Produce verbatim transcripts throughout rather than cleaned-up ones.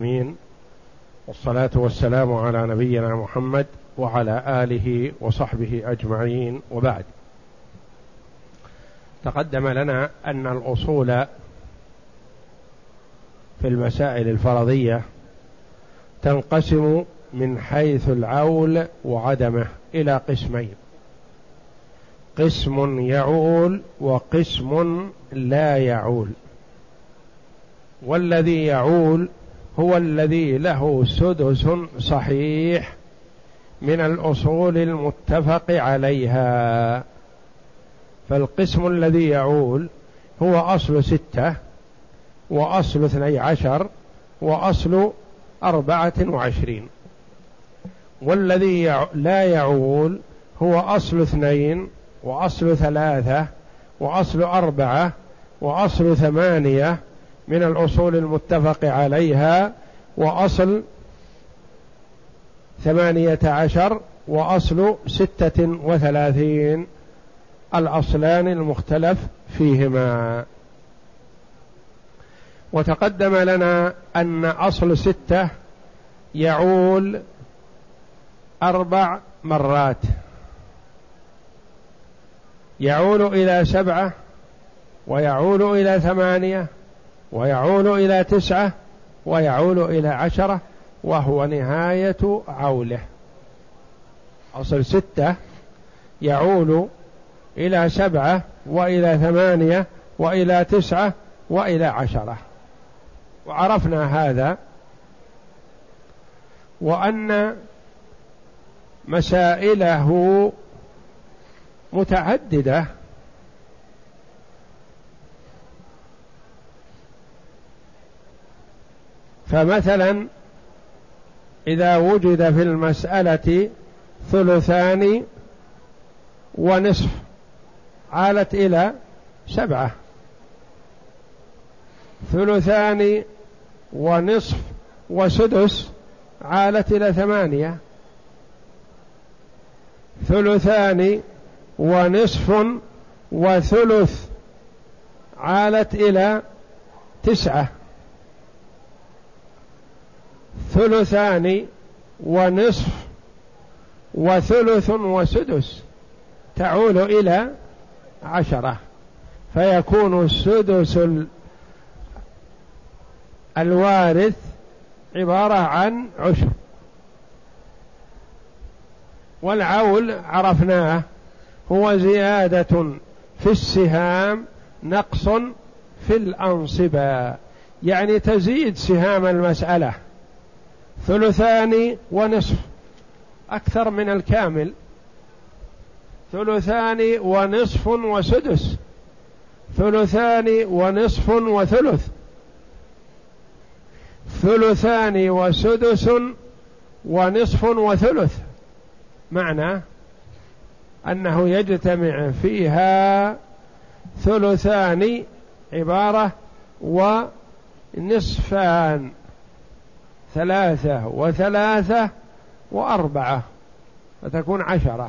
مين والصلاة والسلام على نبينا محمد وعلى آله وصحبه أجمعين، وبعد. تقدم لنا أن الأصول في المسائل الفرضية تنقسم من حيث العول وعدمه إلى قسمين: قسم يعول وقسم لا يعول. والذي يعول هو الذي له سدس صحيح من الأصول المتفق عليها. فالقسم الذي يعول هو أصل ستة وأصل اثني عشر وأصل أربعة وعشرين. والذي لا يعول هو أصل اثنين وأصل ثلاثة وأصل أربعة وأصل ثمانية من الأصول المتفق عليها، وأصل ثمانية عشر وأصل ستة وثلاثين، الأصلان المختلف فيهما. وتقدم لنا أن أصل ستة يعول أربع مرات، يعول إلى سبعة ويعول إلى ثمانية ويعول إلى تسعة ويعول إلى عشرة، وهو نهاية عوله. أصل ستة يعول إلى سبعة وإلى ثمانية وإلى تسعة وإلى عشرة، وعرفنا هذا، وأن مسائله متعددة. فمثلا إذا وجد في المسألة ثلثان ونصف عالت إلى سبعة، ثلثان ونصف وسدس عالت إلى ثمانية، ثلثان ونصف وثلث عالت إلى تسعة، ثلثان ونصف وثلث وسدس تعول إلى عشرة، فيكون السدس الوارث عبارة عن عشر. والعول عرفناه هو زيادة في السهام نقص في الأنصبة، يعني تزيد سهام المسألة ثلثان ونصف أكثر من الكامل، ثلثان ونصف وسدس، ثلثان ونصف وثلث، ثلثان وسدس ونصف وثلث، معنى أنه يجتمع فيها ثلثان عبارة ونصفان، ثلاثة وثلاثة وأربعة، فتكون عشرة.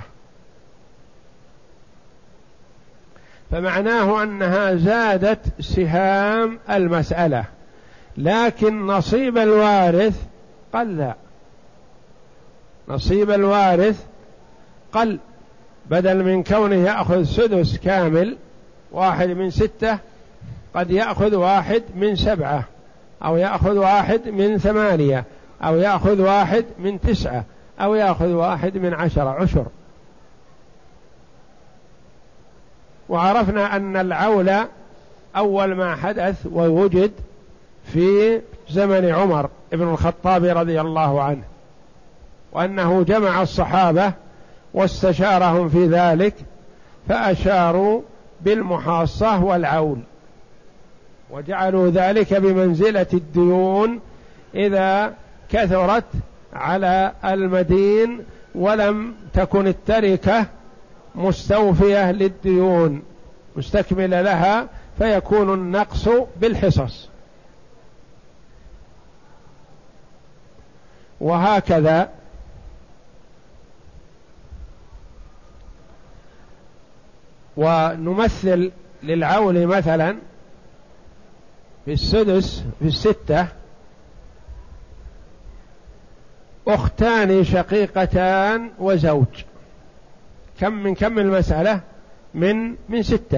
فمعناه أنها زادت سهام المسألة، لكن نصيب الوارث قل، نصيب الوارث قل، بدل من كونه يأخذ سدس كامل واحد من ستة قد يأخذ واحد من سبعة، أو يأخذ واحد من ثمانية، أو يأخذ واحد من تسعة، أو يأخذ واحد من عشرة، عشر. وعرفنا أن العول أول ما حدث ووجد في زمن عمر بن الخطاب رضي الله عنه، وأنه جمع الصحابة واستشارهم في ذلك فأشاروا بالمحاصة والعول، وجعلوا ذلك بمنزلة الديون إذا كثرت على المدين ولم تكن التركة مستوفية للديون مستكملة لها، فيكون النقص بالحصص. وهكذا ونمثل للعول مثلا في السدس في الستة أختان شقيقتان وزوج. كم من كم المسألة؟ من من ستة.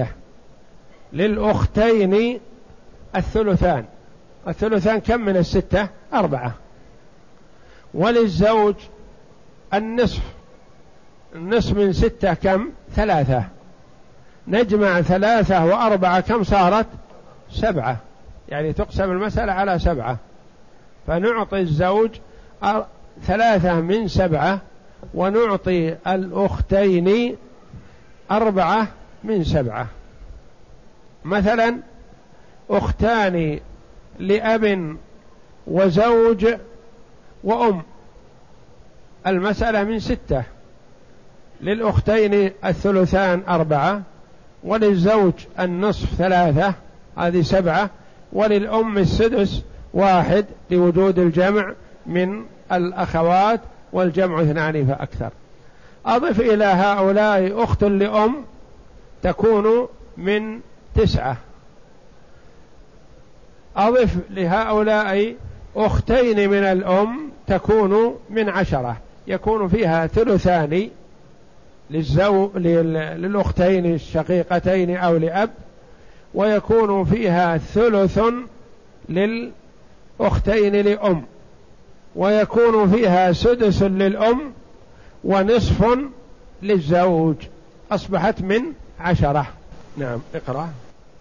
للأختين الثلثان. الثلثان كم من الستة؟ أربعة. وللزوج النصف. النصف من ستة كم؟ ثلاثة. نجمع ثلاثة وأربعة كم صارت؟ سبعة. يعني تقسم المسألة على سبعة، فنعطي الزوج ثلاثة من سبعة، ونعطي الأختين أربعة من سبعة. مثلا أختان لأب وزوج وأم، المسألة من ستة. للأختين الثلثان أربعة، وللزوج النصف ثلاثة، هذه سبعة، وللأم السدس واحد لوجود الجمع من الأخوات، والجمع اثنان فأكثر. أضف إلى هؤلاء أخت لأم تكون من تسعة. أضف لهؤلاء أختين من الأم تكون من عشرة، يكون فيها ثلثان للزو... للأختين الشقيقتين أو لأب، ويكون فيها ثلث للأختين لأم، ويكون فيها سدس للأم، ونصف للزوج. أصبحت من عشرة. نعم، اقرأ.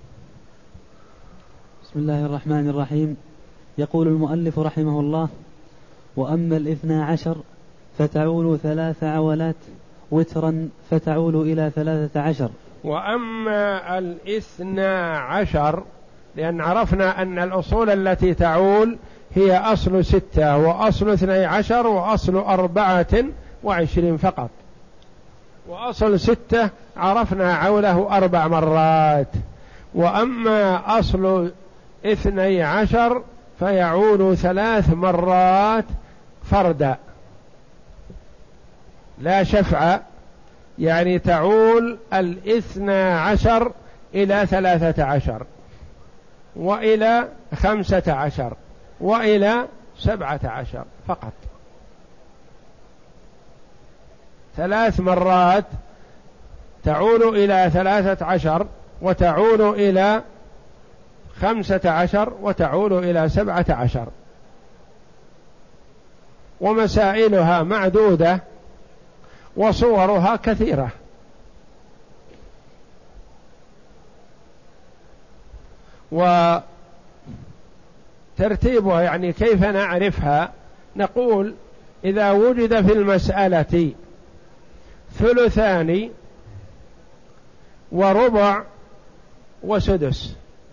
بسم الله الرحمن الرحيم. يقول المؤلف رحمه الله: وأما الاثنى عشر فتعول ثلاث عولات وترا فتعول إلى ثلاثة عشر. وأما الاثنى عشر، لأن عرفنا أن الأصول التي تعول هي أصل ستة وأصل اثني عشر وأصل أربعة وعشرين فقط. وأصل ستة عرفنا عوله أربع مرات. وأما أصل اثني عشر فيعول ثلاث مرات فردا لا شفع، يعني تعول الاثنى عشر إلى ثلاثة عشر وإلى خمسة عشر وإلى سبعة عشر فقط. ثلاث مرات تعول إلى ثلاثة عشر، وتعول إلى خمسة عشر، وتعول إلى سبعة عشر. ومسائلها معدودة وصورها كثيرة. وترتيبها يعني كيف نعرفها؟ نقول إذا وجد في المسألة ثلثان وربع وسدس،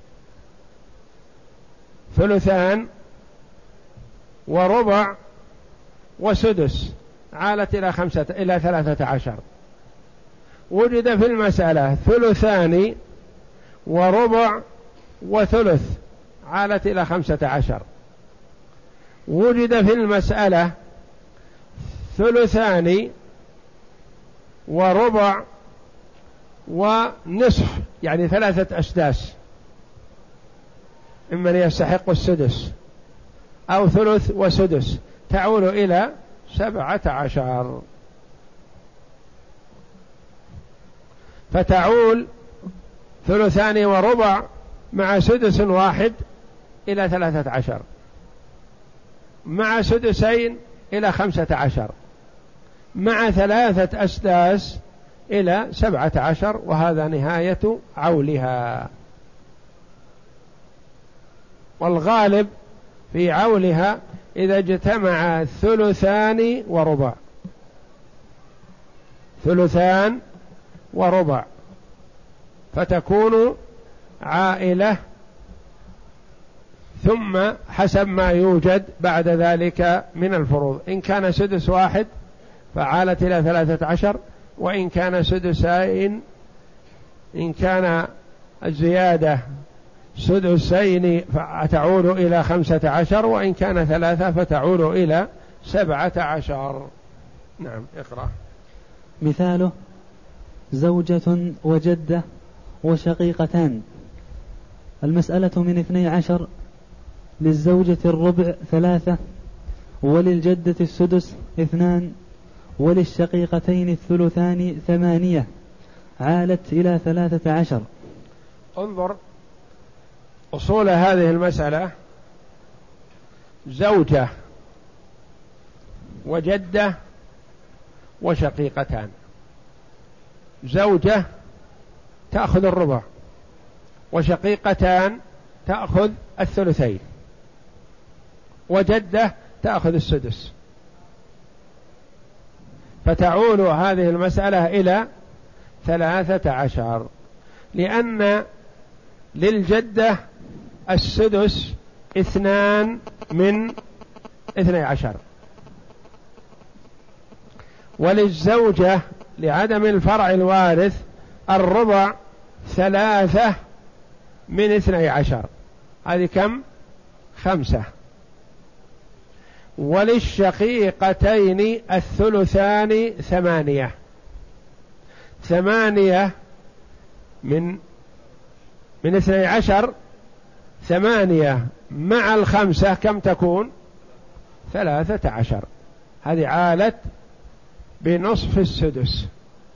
ثلثان وربع وسدس عالت إلى خمسة إلى ثلاثة عشر. وجد في المسألة ثلثان وربع وثلث عالت إلى خمسة عشر. وجد في المسألة ثلثان وربع ونصف، يعني ثلاثة أسداس، ممن يستحق السدس، أو ثلث وسدس، تعول إلى سبعة عشر. فتعول ثلثان وربع مع سدس واحد إلى ثلاثة عشر، مع سدسين إلى خمسة عشر، مع ثلاثة أسداس إلى سبعة عشر. وهذا نهاية عولها. والغالب في عولها إذا اجتمع ثلثان وربع، ثلثان وربع، فتكون عائلة، ثم حسب ما يوجد بعد ذلك من الفروض. إن كان سدس واحد فعالت إلى ثلاثة عشر، وإن كان سدسين، إن كان الزيادة سدسين فتعود إلى خمسة عشر، وإن كان ثلاثة فتعود إلى سبعة عشر. نعم، اقرأ. مثاله: زوجة وجدة وشقيقتان. المسألة من اثني عشر، للزوجة الربع ثلاثة، وللجدة السدس اثنان، وللشقيقتين الثلثان ثمانية، عالت إلى ثلاثة عشر. انظر أصول هذه المسألة: زوجة وجدة وشقيقتان. زوجة تأخذ الربع، وشقيقتان تأخذ الثلثين، وجدة تأخذ السدس. فتعول هذه المسألة إلى ثلاثة عشر، لأن للجدة السدس اثنان من اثني عشر، وللزوجة لعدم الفرع الوارث الربع ثلاثة من اثني عشر، هذه كم؟ خمسة. وللشقيقتين الثلثان ثمانية، ثمانية من من اثني عشر، ثمانية مع الخمسة كم تكون؟ ثلاثة عشر. هذه عالت بنصف السدس.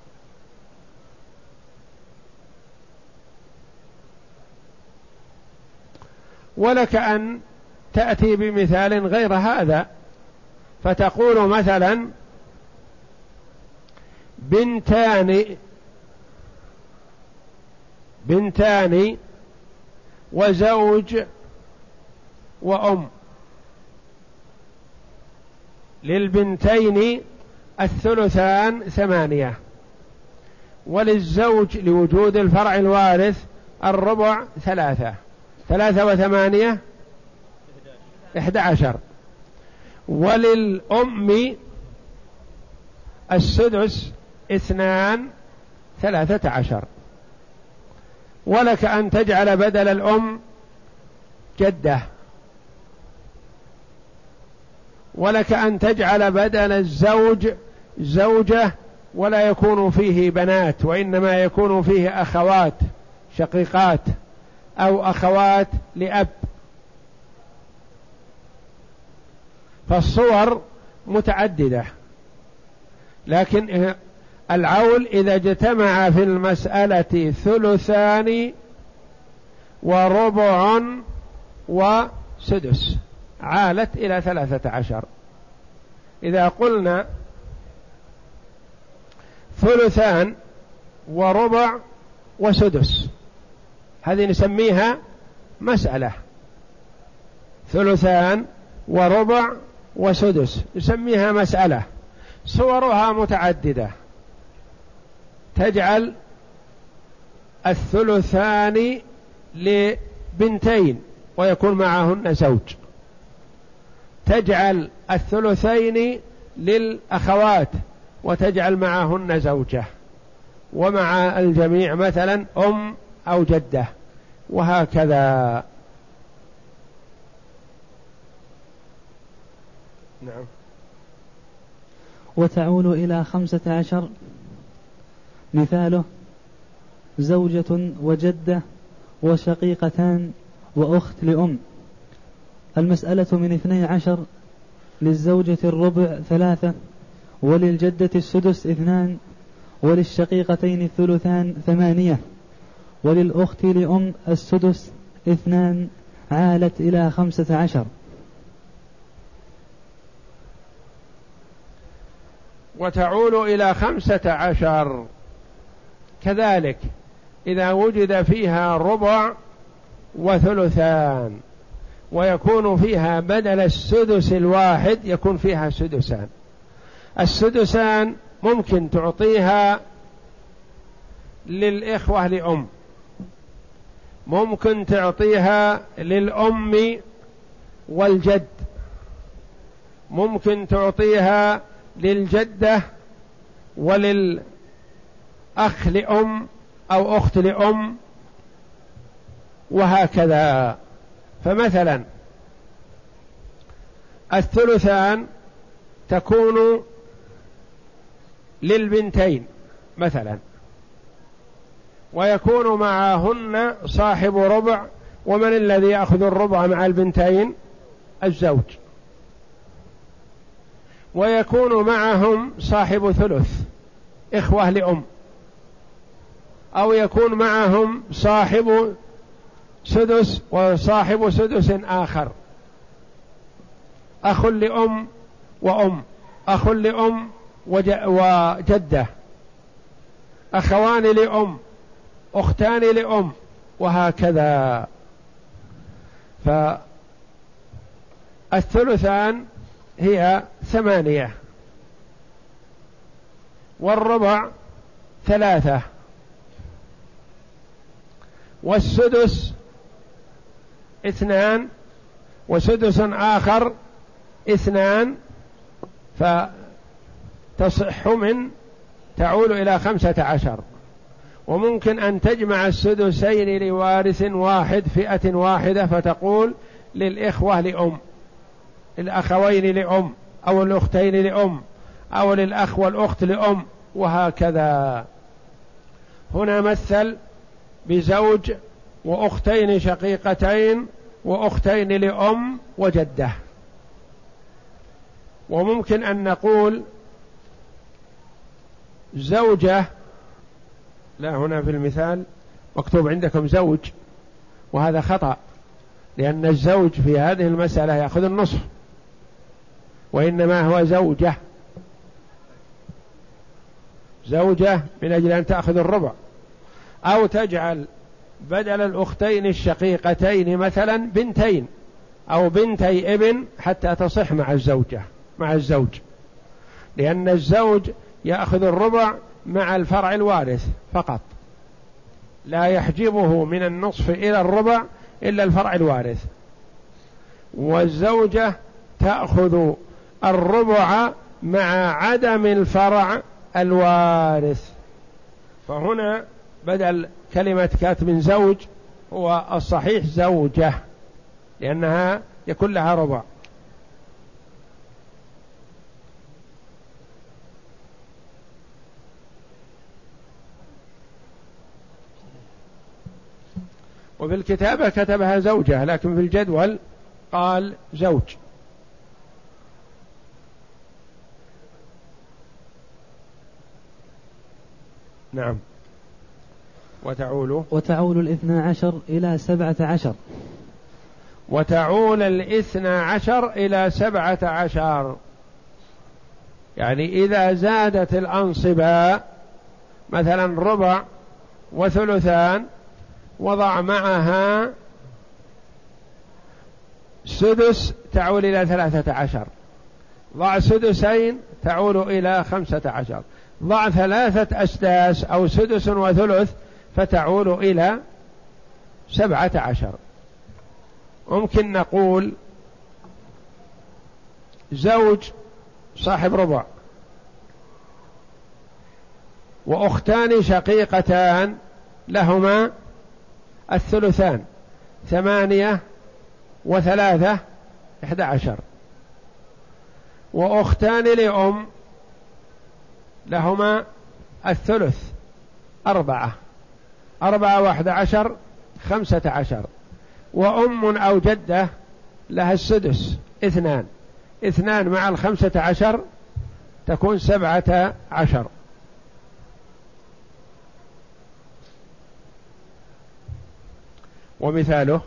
ولك أن تأتي بمثال غير هذا، فتقول مثلا: بنتان بنتان وزوج وأم. للبنتين الثلثان ثمانية، وللزوج لوجود الفرع الوارث الربع ثلاثة، ثلاثة وثمانية إحدى عشر. وللأم السدس اثنان ثلاثة عشر. ولك أن تجعل بدل الأم جدة، ولك أن تجعل بدل الزوج زوجة، ولا يكون فيه بنات، وإنما يكون فيه أخوات شقيقات أو أخوات لأب. فالصور متعددة، لكن العول إذا اجتمع في المسألة ثلثان وربع وسدس عالت إلى ثلاثة عشر. إذا قلنا ثلثان وربع وسدس، هذه نسميها مسألة. ثلثان وربع وسدس نسميها مسألة، صورها متعددة. تجعل الثلثان لبنتين ويكون معهن زوج، تجعل الثلثين للأخوات وتجعل معهن زوجة، ومع الجميع مثلا أم أو جدة، وهكذا. نعم. وتعول إلى خمسة عشر. مثاله: زوجة وجدة وشقيقتان وأخت لأم. المسألة من اثني عشر، للزوجة الربع ثلاثة، وللجدة السدس اثنان، وللشقيقتين الثلثان ثمانية، وللأخت لأم السدس اثنان، عالت إلى خمسة عشر. وتعول إلى خمسة عشر كذلك إذا وجد فيها ربع وثلثان، ويكون فيها بدل السدس الواحد يكون فيها سدسان. السدسان ممكن تعطيها للإخوة لأم، ممكن تعطيها للأم والجد، ممكن تعطيها للجدة وللأخ لأم أو أخت لأم، وهكذا. فمثلا الثلثان تكون للبنتين مثلا، ويكون معهن صاحب ربع. ومن الذي يأخذ الربع مع البنتين؟ الزوج. ويكون معهم صاحب ثلث إخوة لأم، أو يكون معهم صاحب سدس وصاحب سدس آخر، أخ لأم وأم، أخ لأم وجدة، أخوان لأم، أختان لأم، وهكذا. فالثلثان هي ثمانية، والربع ثلاثة، والسدس اثنان، وسدس آخر اثنان، فتصح من تعول إلى خمسة عشر. وممكن أن تجمع السدسين لوارث واحد فئة واحدة، فتقول للإخوة لأم، الأخوين لأم، أو الأختين لأم، أو للأخ والأخت لأم، وهكذا. هنا مثل بزوج وأختين شقيقتين وأختين لأم وجدة. وممكن أن نقول زوجة، لا هنا في المثال مكتوب عندكم زوج، وهذا خطأ، لأن الزوج في هذه المسألة يأخذ النصف، وإنما هو زوجة، زوجة من أجل أن تأخذ الربع. أو تجعل بدل الأختين الشقيقتين مثلا بنتين أو بنتي ابن حتى تصح مع الزوجة مع الزوج، لأن الزوج يأخذ الربع مع الفرع الوارث فقط، لا يحجبه من النصف إلى الربع إلا الفرع الوارث، والزوجة تأخذ الربع مع عدم الفرع الوارث. فهنا بدل كلمة كاتب زوج هو الصحيح زوجة، لأنها يكون لها ربع. وفي الكتابة كتبها زوجة، لكن في الجدول قال زوج. نعم. وتعول وتعول الاثنى عشر إلى سبعة عشر. وتعول الاثنى عشر إلى سبعة عشر، يعني إذا زادت الأنصبة مثلا ربع وثلثان، وضع معها سدس تعول إلى ثلاثة عشر، ضع سدسين تعول إلى خمسة عشر، ضع ثلاثة أسداس أو سدس وثلث فتعول إلى سبعة عشر. ممكن نقول زوج صاحب ربع، وأختان شقيقتان لهما الثلثان، ثمانية وثلاثة إحدى عشر، وأختان لأم لهما الثلث أربعة، أربعة واحد عشر خمسة عشر، وأم أو جدة لها السدس اثنان، اثنان مع الخمسة عشر تكون سبعة عشر. ومثاله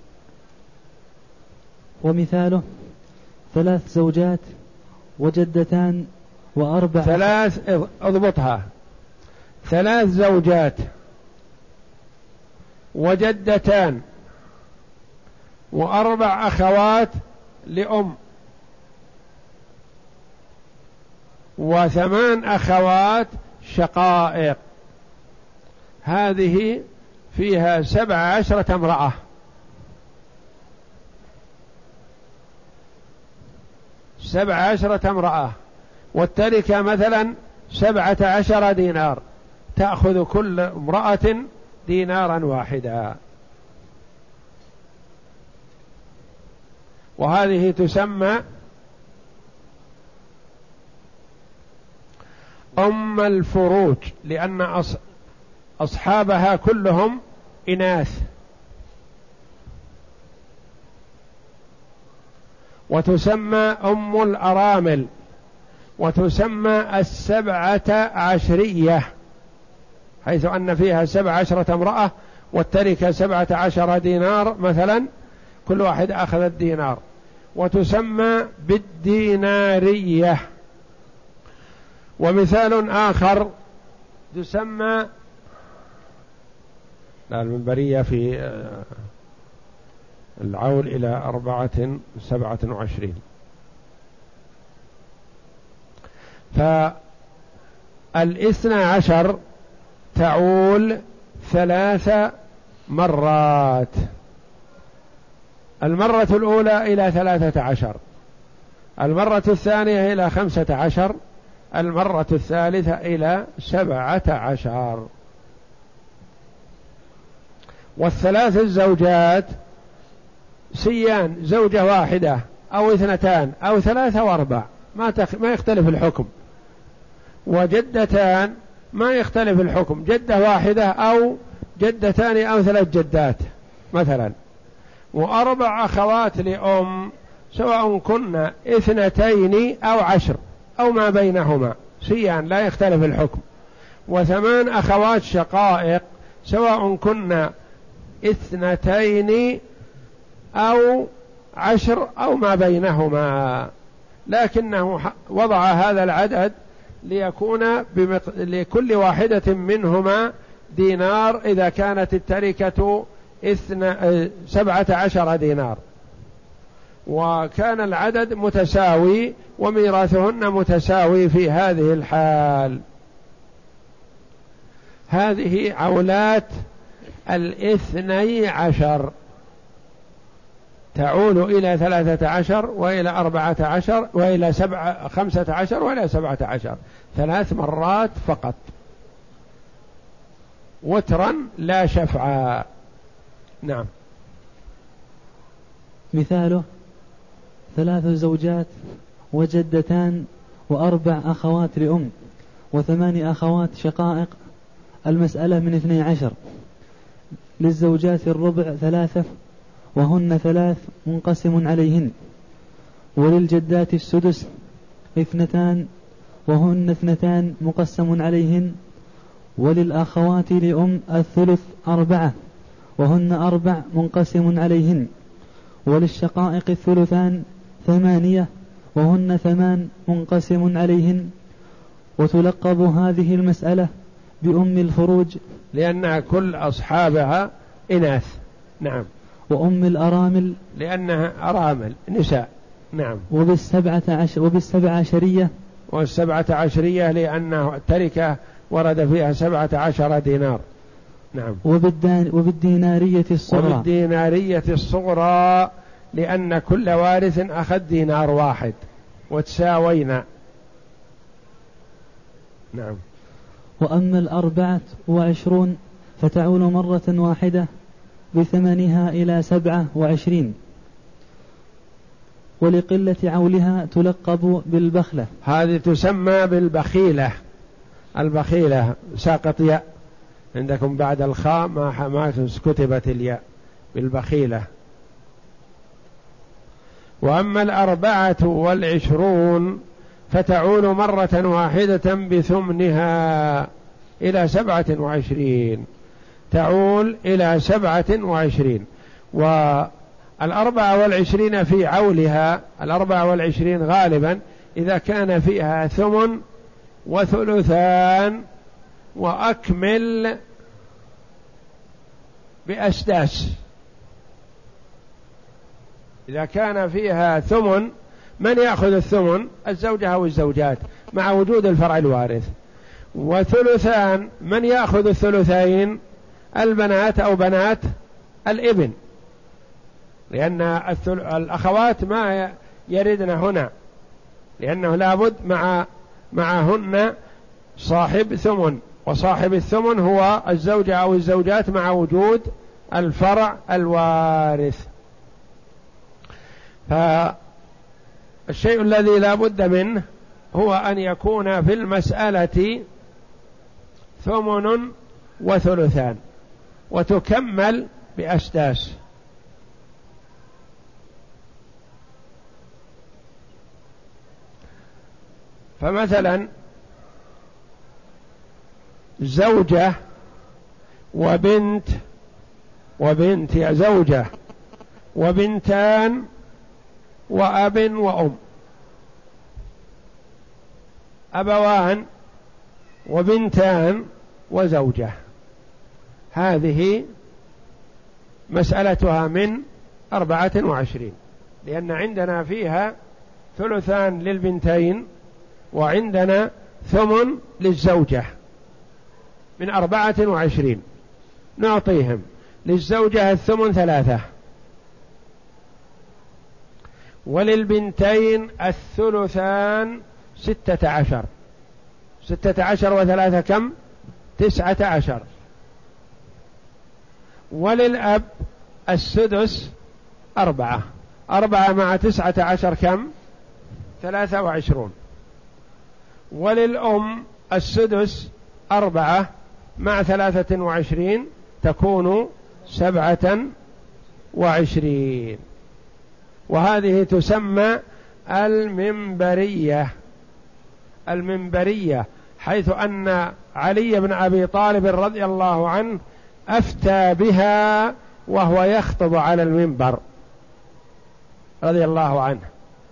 ومثاله ثلاث زوجات وجدتان وأربع ثلاث اضبطها ثلاث زوجات وجدتان وأربع أخوات لأم وثمان أخوات شقائق، هذه فيها سبع عشرة امرأة، سبع عشرة امرأة، والتركة مثلا سبعة عشر دينار، تأخذ كل امرأة دينارا واحدا، وهذه تسمى أم الفروج، لأن أصحابها كلهم إناث. وتسمى أم الأرامل، وتسمى السبعة عشرية، حيث أن فيها سبع عشرة امرأة والتركة سبعة عشر دينار مثلا، كل واحد أخذ الدينار. وتسمى بالدينارية. ومثال آخر تسمى لا المنبرية في العول إلى أربعة سبعة وعشرين. فالاثنى عشر تعول ثلاث مرات، المرة الأولى إلى ثلاثة عشر، المرة الثانية إلى خمسة عشر، المرة الثالثة إلى سبعة عشر. والثلاث الزوجات سيان، زوجة واحدة أو اثنتان أو ثلاثة واربع، ما, تخ... ما يختلف الحكم. وجدتان ما يختلف الحكم، جدة واحدة أو جدتان أو ثلاث جدات مثلا. وأربع أخوات لأم سواء كنا اثنتين أو عشر أو ما بينهما سيان لا يختلف الحكم. وثمان أخوات شقائق سواء كنا اثنتين أو عشر أو ما بينهما، لكنه وضع هذا العدد ليكون بمق... لكل واحدة منهما دينار إذا كانت التركة إثن... سبعة عشر دينار، وكان العدد متساوي وميراثهن متساوي في هذه الحال. هذه عولات الاثني عشر تعول إلى ثلاثة عشر وإلى أربعة عشر وإلى سبعة خمسة عشر وإلى سبعة عشر، ثلاث مرات فقط، وترا لا شفعا. نعم. مثاله ثلاث زوجات وجدتان وأربع أخوات لأم وثمان أخوات شقائق. المسألة من اثني عشر. للزوجات الربع ثلاثة وهن ثلاث منقسم عليهن، وللجدات السدس اثنتان وهن اثنتان مقسم عليهن، وللأخوات لأم الثلث أربعة وهن أربع منقسم عليهن، وللشقائق الثلثان ثمانية وهن ثمان منقسم عليهن. وتلقب هذه المسألة بأم الفروج لأنها كل أصحابها إناث. نعم. وأم الأرامل لأنها أرامل نساء. نعم. وبالسبعة عشر وبالسبعة عشرية والسبعة عشرية لأنه التركة ورد فيها سبعة عشر دينار. نعم. وبالدان وبالدينارية الصغرى وبالدينارية الصغرى لأن كل وارث أخذ دينار واحد وتساوينا. نعم. وأما الأربعة وعشرون فتعول مرة واحدة بثمنها إلى سبعة وعشرين، ولقلة عولها تلقب بالبخلة. هذه تسمى بالبخيلة. البخيلة ساقط ياء عندكم بعد الخاء ما ما كتبت الياء، بالبخيلة. وأما الأربعة والعشرون فتعول مرة واحدة بثمنها إلى سبعة وعشرين، تعول إلى سبعة وعشرين. والأربعة والعشرين في عولها، الأربعة والعشرين غالبا إذا كان فيها ثمن وثلثان وأكمل بأسداس. إذا كان فيها ثمن من يأخذ الثمن؟ الزوجة أو الزوجات مع وجود الفرع الوارث. وثلثان من يأخذ الثلثين؟ البنات أو بنات الابن، لأن الأخوات ما يردن هنا، لأنه لابد مع معهن صاحب ثمن، وصاحب الثمن هو الزوجة أو الزوجات مع وجود الفرع الوارث. فالشيء الذي لا بد منه هو أن يكون في المسألة ثمن وثلثان وتكمل بأسداس. فمثلا زوجة وبنت وبنت يا زوجة وبنتان وأب وأم، أبوان وبنتان وزوجة، هذه مسألتها من أربعة وعشرين، لأن عندنا فيها ثلثان للبنتين وعندنا ثمن للزوجة، من أربعة وعشرين نعطيهم للزوجة الثمن ثلاثة، وللبنتين الثلثان ستة عشر، ستة عشر وثلاثة كم؟ تسعة عشر، وللأب السدس أربعة، أربعة مع تسعة عشر كم؟ ثلاثة وعشرون، وللأم السدس أربعة مع ثلاثة وعشرين تكون سبعة وعشرين، وهذه تسمى المنبرية. المنبرية حيث أن علي بن أبي طالب رضي الله عنه أفتى بها وهو يخطب على المنبر رضي الله عنه.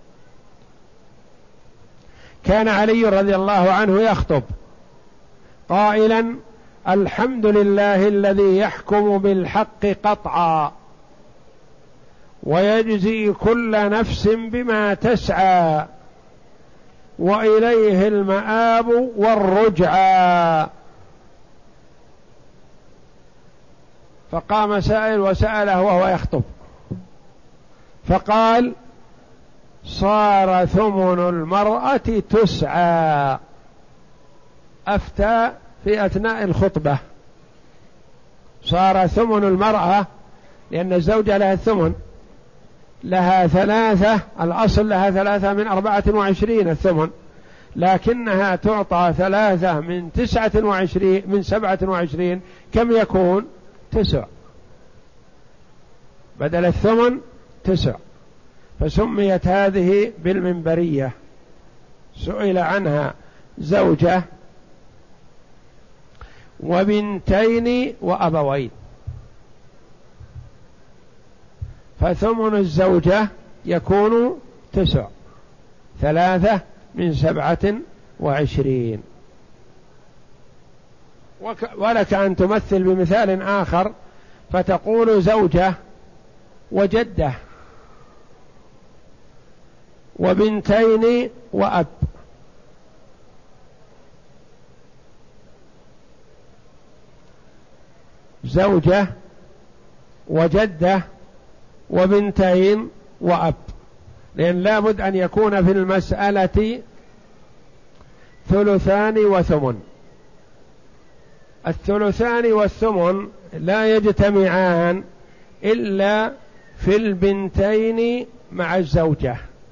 كان علي رضي الله عنه يخطب قائلا: الحمد لله الذي يحكم بالحق قطعا ويجزي كل نفس بما تسعى وإليه المآب والرجعى. فقام سائل وسأله وهو يخطب فقال: صار ثمن المرأة تسعى. أفتى في أثناء الخطبة، صار ثمن المرأة، لأن الزوجة لها الثمن، لها ثلاثة، الأصل لها ثلاثة من أربعة وعشرين الثمن، لكنها تعطى ثلاثة من تسعة وعشرين من سبعة وعشرين، كم يكون؟ تسع، بدل الثمن تسع، فسميت هذه بالمنبرية. سئل عنها زوجة وبنتين وأبوين، فثمن الزوجة يكون تسع، ثلاثة من سبعة وعشرين. ولك أن تمثل بمثال آخر فتقول زوجة وجدة وبنتين وأب، زوجة وجدة وبنتين وأب، لأن لا بد أن يكون في المسألة ثلثان وثمن. الثلثان والثمن لا يجتمعان إلا في البنتين مع الزوجة،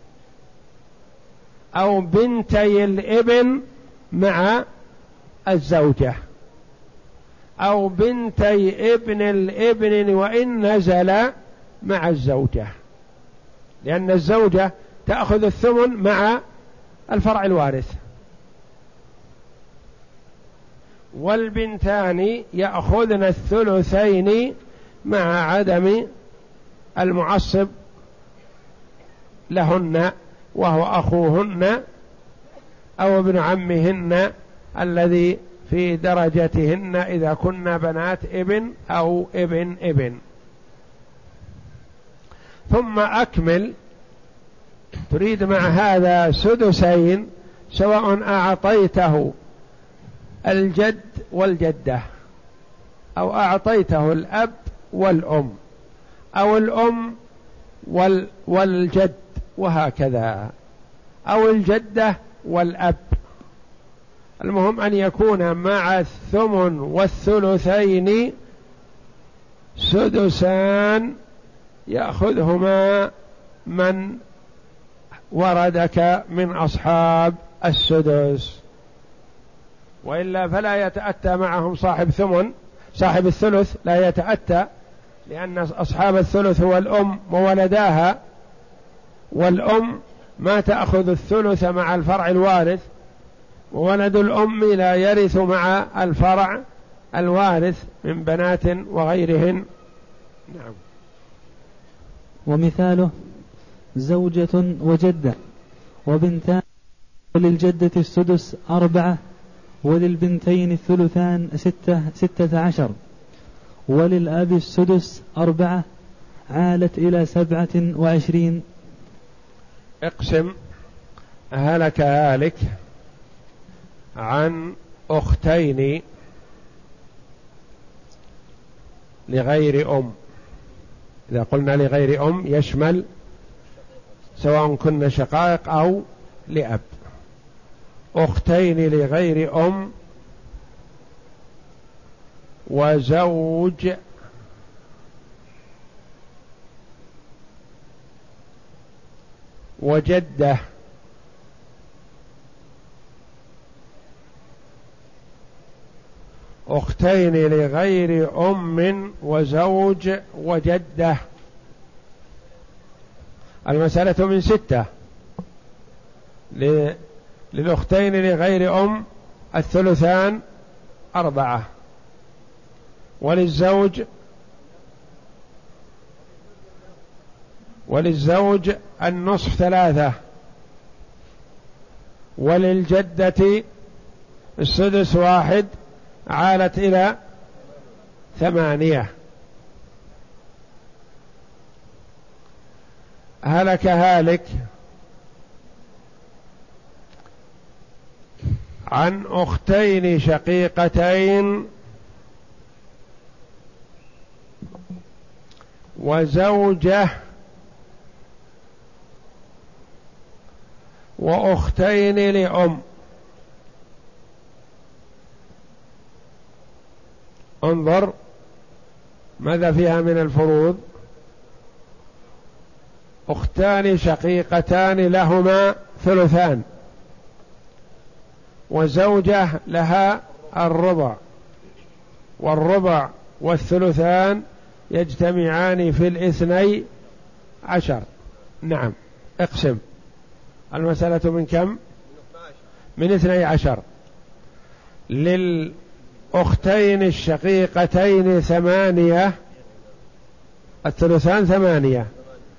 أو بنتي الابن مع الزوجة، أو بنتي ابن الابن وإن نزل مع الزوجة، لأن الزوجة تأخذ الثمن مع الفرع الوارث، والبنتان يأخذن الثلثين مع عدم المعصب لهن وهو أخوهن أو ابن عمهن الذي في درجتهن إذا كن بنات ابن أو ابن ابن. ثم أكمل، تريد مع هذا سدسين، سواء أعطيته الجد والجدة أو أعطيته الأب والأم أو الأم وال والجد وهكذا، أو الجدة والأب، المهم أن يكون مع الثمن والثلثين سدسان يأخذهما من وردك من أصحاب السدس، وإلا فلا يتأتى معهم صاحب ثمن، صاحب الثلث لا يتأتى، لأن أصحاب الثلث هو الأم وولداها، والأم ما تأخذ الثلث مع الفرع الوارث وولد الأم لا يرث مع الفرع الوارث من بنات وغيرهن. نعم. ومثاله زوجة وجدة وبنتان، وللجدة السدس أربعة، وللبنتين الثلثان ستة, ستة عشر، وللأب السدس أربعة، عالت إلى سبعة وعشرين. اقسم. هلك هالك عن أختين لغير أم. إذا قلنا لغير أم يشمل سواء كن شقائق أو لأب. أختين لغير أم وزوج وجدة أختين لغير أم وزوج وجدة. المسألة من ستة. للأختين لغير أم الثلثان أربعة، وللزوج وللزوج النصف ثلاثة، وللجدة السدس واحد، عالت إلى ثمانية. هلك هالك عن أختين شقيقتين وزوجة وأختين لأم. انظر ماذا فيها من الفروض. أختان شقيقتان لهما ثلثان، وزوجة لها الربع، والربع والثلثان يجتمعان في الاثني عشر. نعم. اقسم. المسألة من كم؟ من اثني عشر. للأختين الشقيقتين ثمانية، الثلثان ثمانية،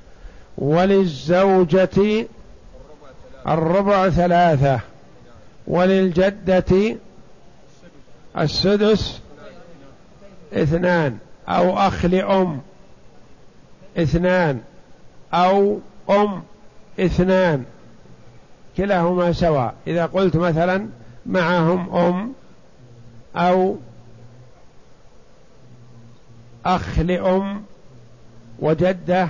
وللزوجة الربع ثلاثة، وللجدة السدس اثنان، أو أخ لأم اثنان، أو أم اثنان، كلاهما سواء. إذا قلت مثلا معهم أم أو أخ لأم وجدة،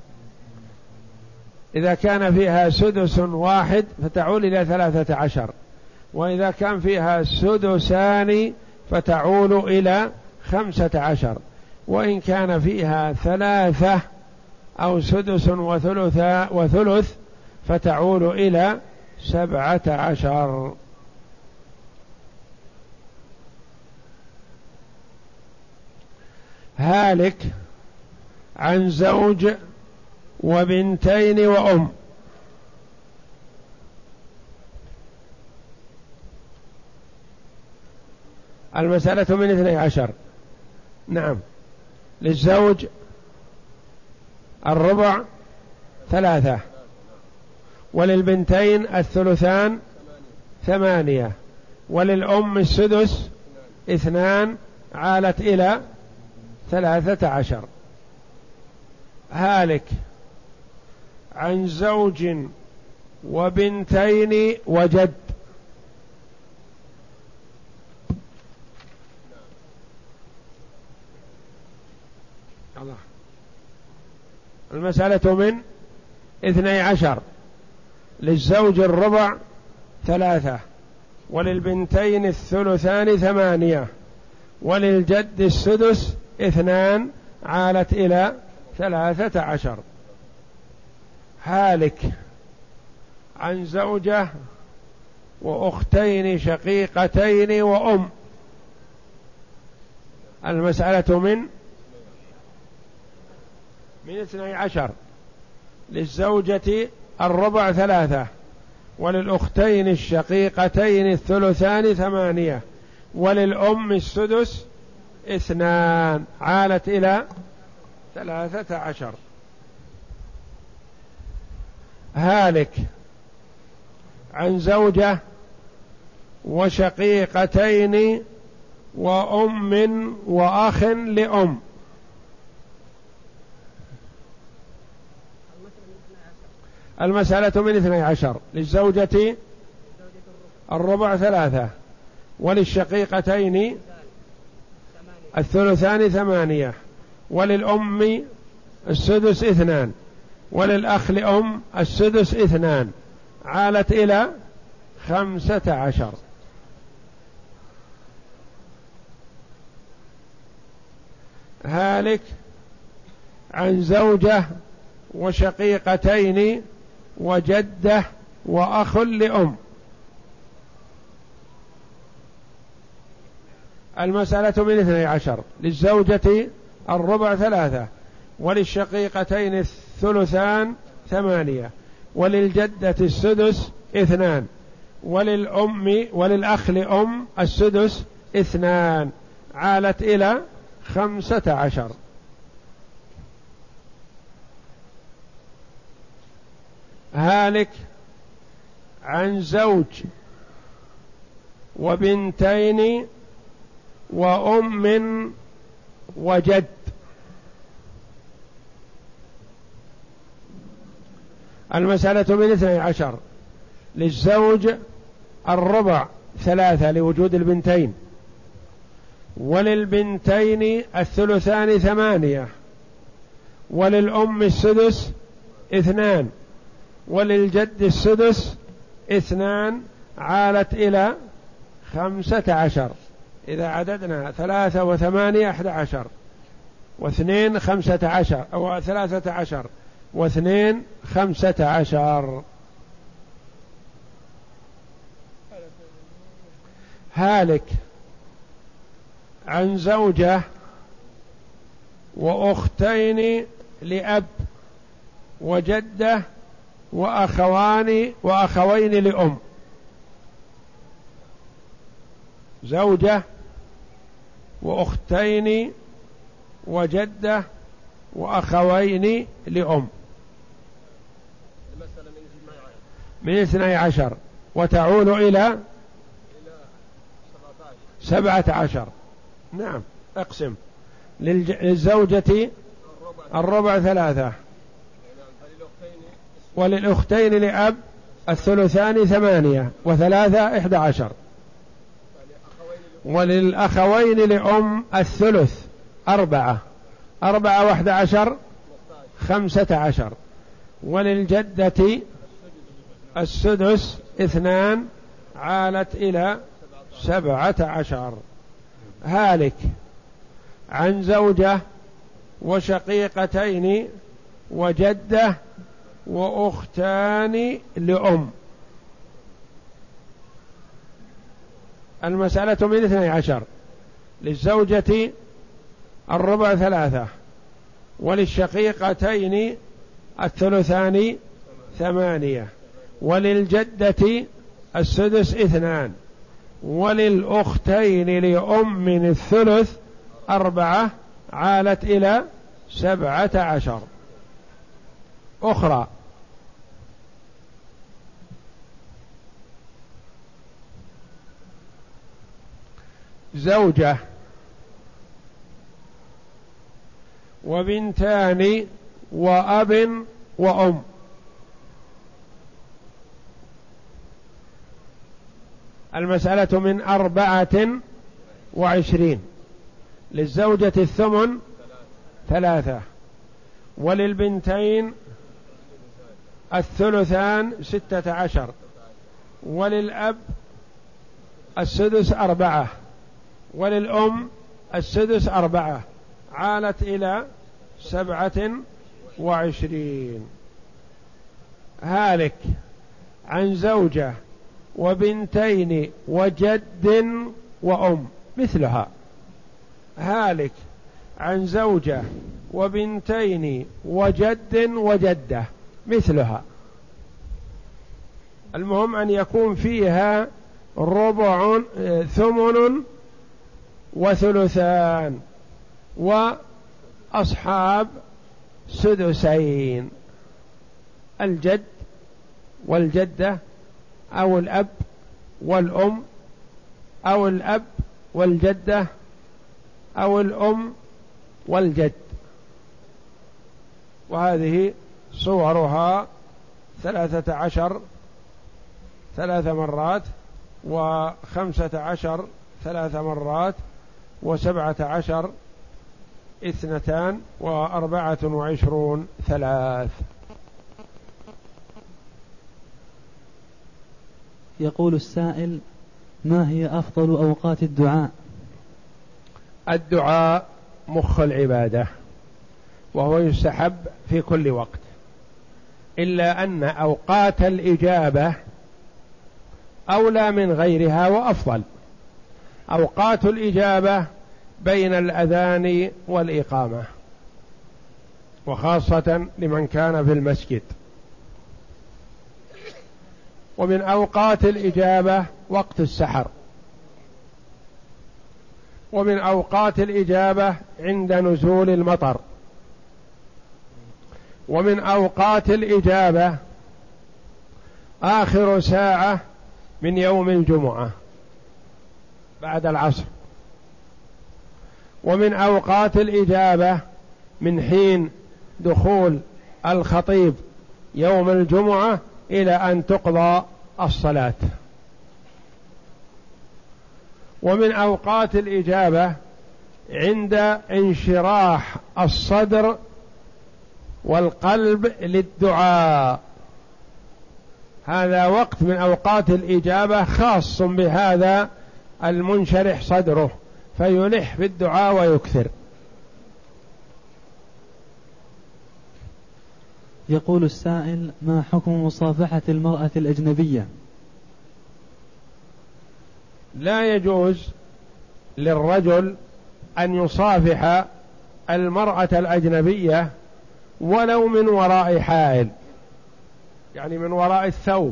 إذا كان فيها سدس واحد فتعول إلى ثلاثة عشر، وإذا كان فيها سدسان فتعول إلى خمسة عشر، وإن كان فيها ثلاثة أو سدس وثلث وثلث فتعول إلى سبعة عشر. هالك عن زوج وبنتين وأم. المسألة من اثني عشر. نعم. للزوج الربع ثلاثة، وللبنتين الثلثان ثمانية، وللأم السدس اثنان، عالت إلى ثلاثة عشر. هالك عن زوج وبنتين وجد. الله. المسألة من اثني عشر. للزوج الربع ثلاثة، وللبنتين الثلثان ثمانية، وللجد السدس اثنان، عالت إلى ثلاثة عشر. هالك عن زوجة وأختين شقيقتين وأم. المسألة من من اثني عشر. للزوجة الربع ثلاثة، وللأختين الشقيقتين الثلثان ثمانية، وللأم السدس اثنان، عالت إلى ثلاثة عشر. هالك عن زوجة وشقيقتين وأم وأخ لأم. المسألة من اثني عشر. للزوجة الربع ثلاثة، وللشقيقتين الثلثان ثمانية، وللأم السدس اثنان، وللأخ لأم السدس اثنان، عالت إلى خمسة عشر. هالك عن زوجة وشقيقتين وجدة وأخ لأم. المسألة من اثني عشر. للزوجة الربع ثلاثة، وللشقيقتين الثلثان ثمانية، وللجدة السدس اثنان، وللأم وللأخ لأم السدس اثنان، عالت إلى خمسة عشر. هالك عن زوج وبنتين وأم وجد. المسألة من اثني عشر. للزوج الربع ثلاثة لوجود البنتين، وللبنتين الثلثان ثمانية، وللأم السدس اثنان، وللجد السدس اثنان، عالت إلى خمسة عشر. إذا عددنا ثلاثة وثمانية أحد عشر، واثنين خمسة عشر، أو ثلاثة عشر واثنين خمسة عشر. هالك عن زوجة وأختين لأب وجدة وأخوان وأخوين لأم. زوجة وأختين وجدة وأخوين لأم. من اثني عشر وتعود إلى سبعة عشر. نعم، اقسم. للزوجة الربع ثلاثة، وللأختين لأب الثلثان ثمانية، وثلاثة إحدى عشر، وللأخوين لأم الثلث أربعة، أربعة واحدى عشر خمسة عشر، وللجدة السدس اثنان، عالت إلى سبعة عشر. هالك عن زوجة وشقيقتين وجدة وأختان لأم. المسألة من اثني عشر. للزوجة الربع ثلاثة، وللشقيقتين الثلثان ثمانية، وللجدة السدس اثنان، وللأختين لأم الثلث أربعة، عالت إلى سبعة عشر. أخرى زوجة وبنتان وأب وأم. المسألة من أربعة وعشرين. للزوجة الثمن ثلاثة، وللبنتين الثلثان ستة عشر، وللأب السدس أربعة، وللأم السدس أربعة، عالت إلى سبعة وعشرين. هالك عن زوجة وبنتين وجد وأم مثلها. هالك عن زوجة وبنتين وجد وجدة مثلها. المهم أن يكون فيها ربع ثمن وثلثان وأصحاب سدسين، الجد والجدة أو الأب والأم أو الأب والجدة أو الأم والجد. وهذه صورها ثلاثة عشر ثلاث مرات، وخمسة عشر ثلاث مرات، وسبعة عشر اثنتان، وأربعة وعشرون ثلاث. يقول السائل: ما هي أفضل أوقات الدعاء؟ الدعاء مخ العبادة، وهو يستحب في كل وقت، إلا أن أوقات الإجابة أولى من غيرها وأفضل. أوقات الإجابة بين الأذان والإقامة، وخاصة لمن كان في المسجد. ومن أوقات الإجابة وقت السحر، ومن أوقات الإجابة عند نزول المطر، ومن أوقات الإجابة آخر ساعة من يوم الجمعة بعد العصر، ومن أوقات الإجابة من حين دخول الخطيب يوم الجمعة إلى أن تقضى الصلاة، ومن أوقات الإجابة عند انشراح الصدر والقلب للدعاء. هذا وقت من أوقات الإجابة خاص بهذا المنشرح صدره، فيلح بالدعاء ويكثر. يقول السائل: ما حكم مصافحة المرأة الأجنبية؟ لا يجوز للرجل أن يصافح المرأة الأجنبية ولو من وراء حائل، يعني من وراء الثوب،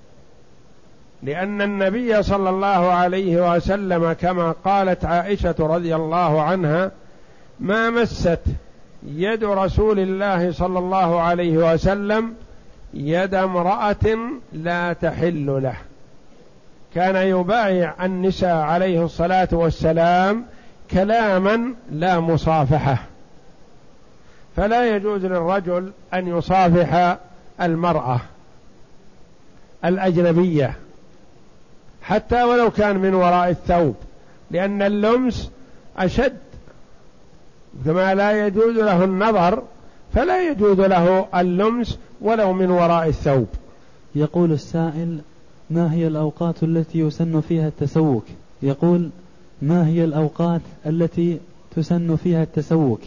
لأن النبي صلى الله عليه وسلم كما قالت عائشة رضي الله عنها: ما مست يد رسول الله صلى الله عليه وسلم يد امرأة لا تحل له. كان يبايع النساء عليه الصلاة والسلام كلاما لا مصافحة، فلا يجوز للرجل أن يصافح المرأة الأجنبية حتى ولو كان من وراء الثوب، لأن اللمس أشد، كما لا يجوز له النظر فلا يجوز له اللمس ولو من وراء الثوب. يقول السائل: ما هي الأوقات التي يسن فيها التسوك؟ يقول: ما هي الأوقات التي تسن فيها التسوك؟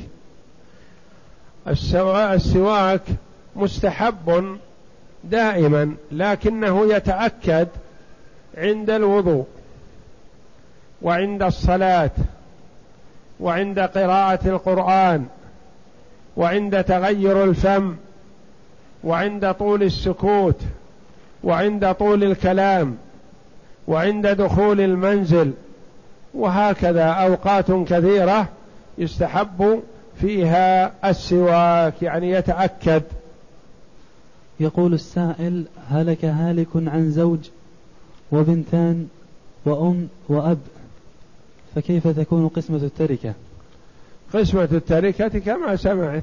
السواك مستحب دائما، لكنه يتأكد عند الوضوء وعند الصلاة وعند قراءة القرآن وعند تغير الفم وعند طول السكوت وعند طول الكلام وعند دخول المنزل، وهكذا أوقات كثيرة يستحب فيها السواك، يعني يتأكد. يقول السائل: هلك هالك عن زوج وبنتان وأم وأب، فكيف تكون قسمة التركة؟ قسمة التركة كما سمعت.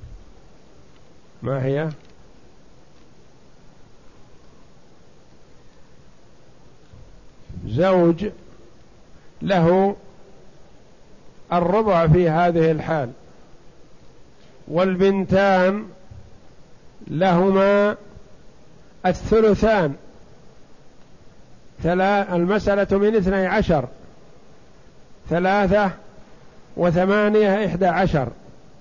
ما هي؟ زوج له الربع في هذه الحال، والبنتان لهما الثلثان، المسألة من اثني عشر، ثلاثة وثمانية إحدى عشر،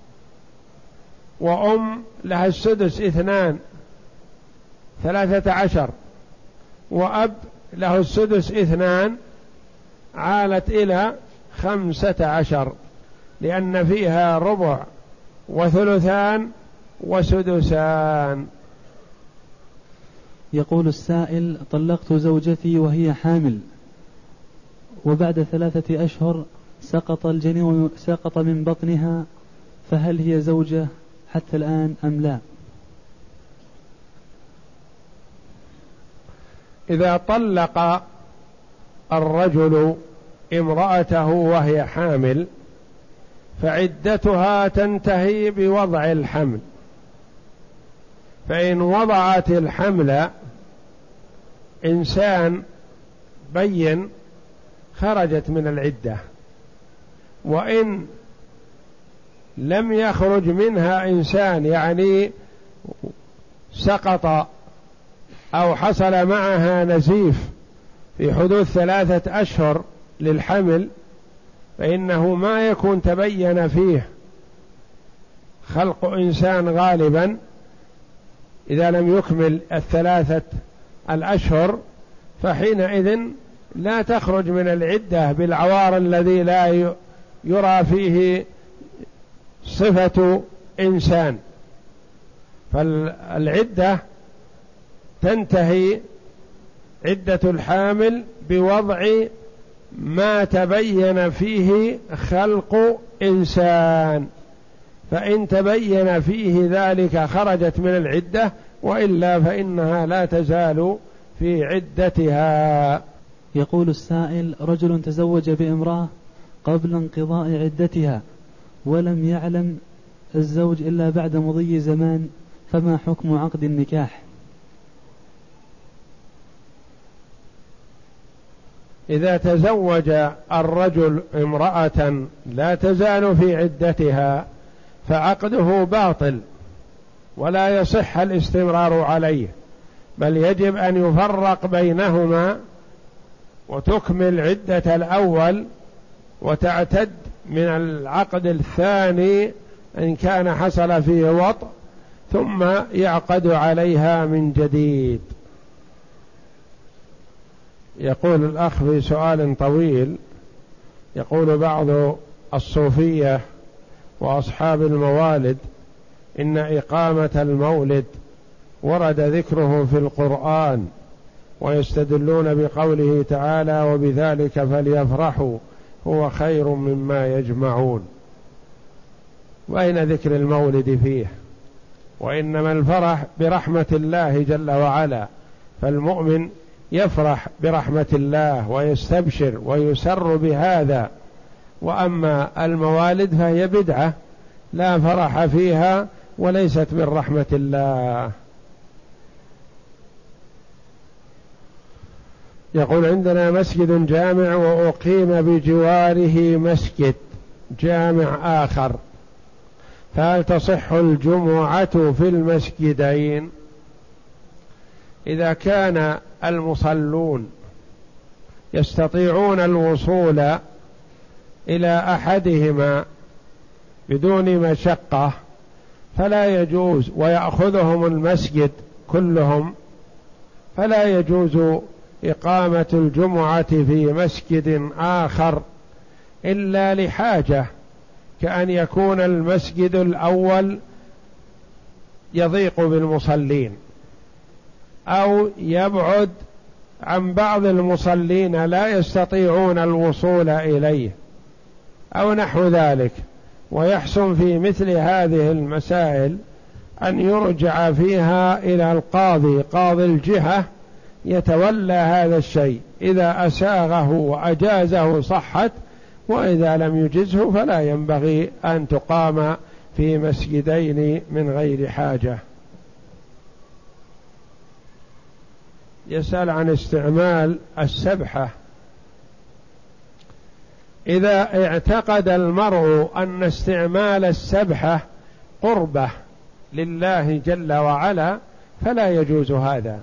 وأم لها السدس اثنان ثلاثة عشر، وأب له السدس اثنان، عالت إلى خمسة عشر، لأن فيها ربع وثلثان وسدسان. يقول السائل: طلقت زوجتي وهي حامل، وبعد ثلاثة أشهر سقط الجنين سقط من بطنها، فهل هي زوجة حتى الآن أم لا؟ إذا طلق الرجل امرأته وهي حامل فعدتها تنتهي بوضع الحمل، فإن وضعت الحمل إنسان بين خرجت من العدة، وإن لم يخرج منها إنسان يعني سقط أو حصل معها نزيف في حدود ثلاثة أشهر للحمل، فإنه ما يكون تبين فيه خلق إنسان غالبا إذا لم يكمل الثلاثة الأشهر، فحينئذ لا تخرج من العدة بالعوار الذي لا يرى فيه صفة إنسان، فالعدة تنتهي عدة الحامل بوضع ما تبين فيه خلق إنسان، فإن تبين فيه ذلك خرجت من العدة، وإلا فإنها لا تزال في عدتها. يقول السائل: رجل تزوج بامرأة قبل انقضاء عدتها ولم يعلم الزوج إلا بعد مضي زمان، فما حكم عقد النكاح؟ إذا تزوج الرجل امرأة لا تزال في عدتها فعقده باطل ولا يصح الاستمرار عليه، بل يجب أن يفرق بينهما وتكمل عدة الأول وتعتد من العقد الثاني إن كان حصل فيه وطء، ثم يعقد عليها من جديد. يقول الأخ في سؤال طويل، يقول بعض الصوفية وأصحاب الموالد إن إقامة المولد ورد ذكره في القرآن، ويستدلون بقوله تعالى: وبذلك فليفرحوا هو خير مما يجمعون. وأين ذكر المولد فيه؟ وإنما الفرح برحمة الله جل وعلا، فالمؤمن يفرح برحمة الله ويستبشر ويسر بهذا، وأما الموالد فهي بدعة لا فرح فيها وليست من رحمة الله. يقول: عندنا مسجد جامع وأقيم بجواره مسجد جامع آخر، فهل تصح الجمعة في المسجدين؟ إذا كان المصلون يستطيعون الوصول إلى أحدهما بدون مشقة فلا يجوز، ويأخذهم المسجد كلهم، فلا يجوز إقامة الجمعة في مسجد آخر إلا لحاجة، كأن يكون المسجد الأول يضيق بالمصلين أو يبعد عن بعض المصلين لا يستطيعون الوصول إليه أو نحو ذلك. ويحسن في مثل هذه المسائل أن يرجع فيها إلى القاضي، قاضي الجهة يتولى هذا الشيء، إذا أساغه وأجازه صحت، وإذا لم يجزه فلا ينبغي أن تقام في مسجدين من غير حاجة. يسأل عن استعمال السبحة. إذا اعتقد المرء أن استعمال السبحة قربة لله جل وعلا فلا يجوز هذا،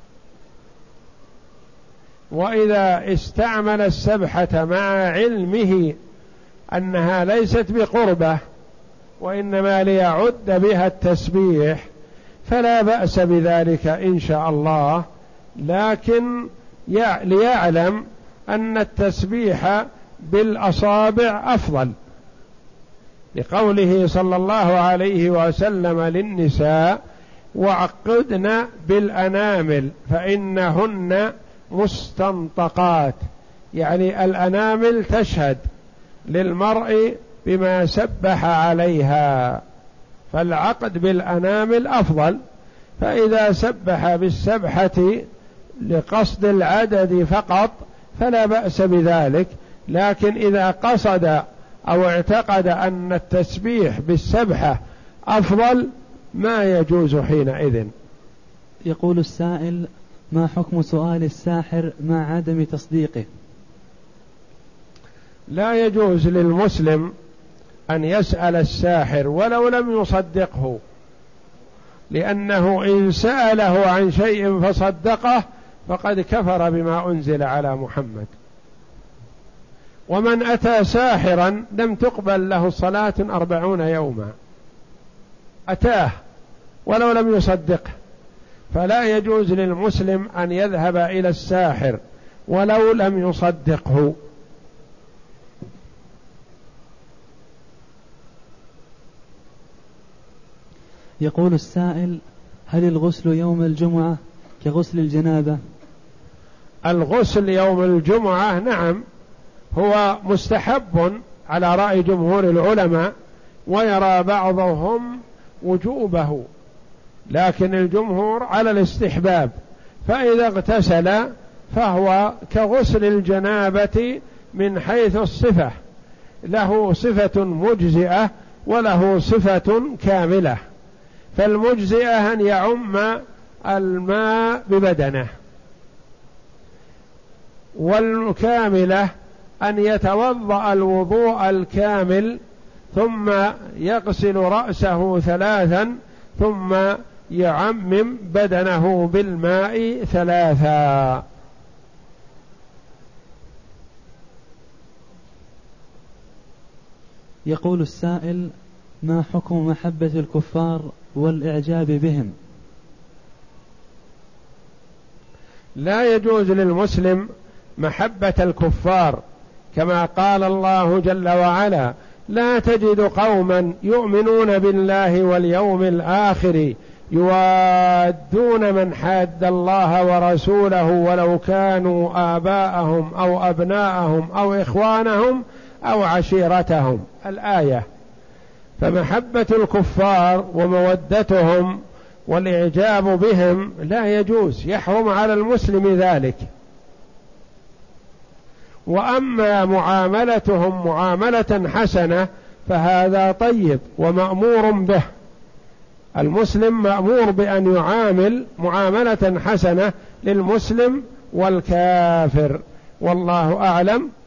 وإذا استعمل السبحة مع علمه أنها ليست بقربة وإنما ليعد بها التسبيح فلا بأس بذلك إن شاء الله، لكن ليعلم أن التسبيح بالأصابع أفضل، لقوله صلى الله عليه وسلم للنساء: وعقدن بالأنامل فإنهن مستنطقات، يعني الأنامل تشهد للمرء بما سبح عليها، فالعقد بالأنامل أفضل. فإذا سبح بالسبحة لقصد العدد فقط فلا بأس بذلك، لكن إذا قصد أو اعتقد أن التسبيح بالسبحة أفضل ما يجوز حينئذ. يقول السائل: ما حكم سؤال الساحر مع عدم تصديقه؟ لا يجوز للمسلم أن يسأل الساحر ولو لم يصدقه، لأنه إن سأله عن شيء فصدقه فقد كفر بما أنزل على محمد. ومن أتى ساحرا لم تقبل له صلاة أربعون يوما، أتاه ولو لم يصدقه، فلا يجوز للمسلم أن يذهب إلى الساحر ولو لم يصدقه. يقول السائل: هل الغسل يوم الجمعة كغسل الجنابة؟ الغسل يوم الجمعة نعم هو مستحب على رأي جمهور العلماء، ويرى بعضهم وجوبه، لكن الجمهور على الاستحباب. فإذا اغتسل فهو كغسل الجنابة من حيث الصفة، له صفة مجزئة وله صفة كاملة، فالمجزئة أن يعم الماء ببدنه، والكاملة أن يتوضأ الوضوء الكامل ثم يغسل رأسه ثلاثا ثم يعمم بدنه بالماء ثلاثا. يقول السائل: ما حكم محبة الكفار والإعجاب بهم؟ لا يجوز للمسلم محبة الكفار، كما قال الله جل وعلا: لا تجد قوما يؤمنون بالله واليوم الآخر يوادون من حاد الله ورسوله ولو كانوا آباءهم أو أبناءهم أو إخوانهم أو عشيرتهم. الآية. فمحبة الكفار ومودتهم والإعجاب بهم لا يجوز، يحرم على المسلم ذلك. وأما معاملتهم معاملة حسنة فهذا طيب ومأمور به، المسلم مأمور بأن يعامل معاملة حسنة للمسلم والكافر، والله أعلم.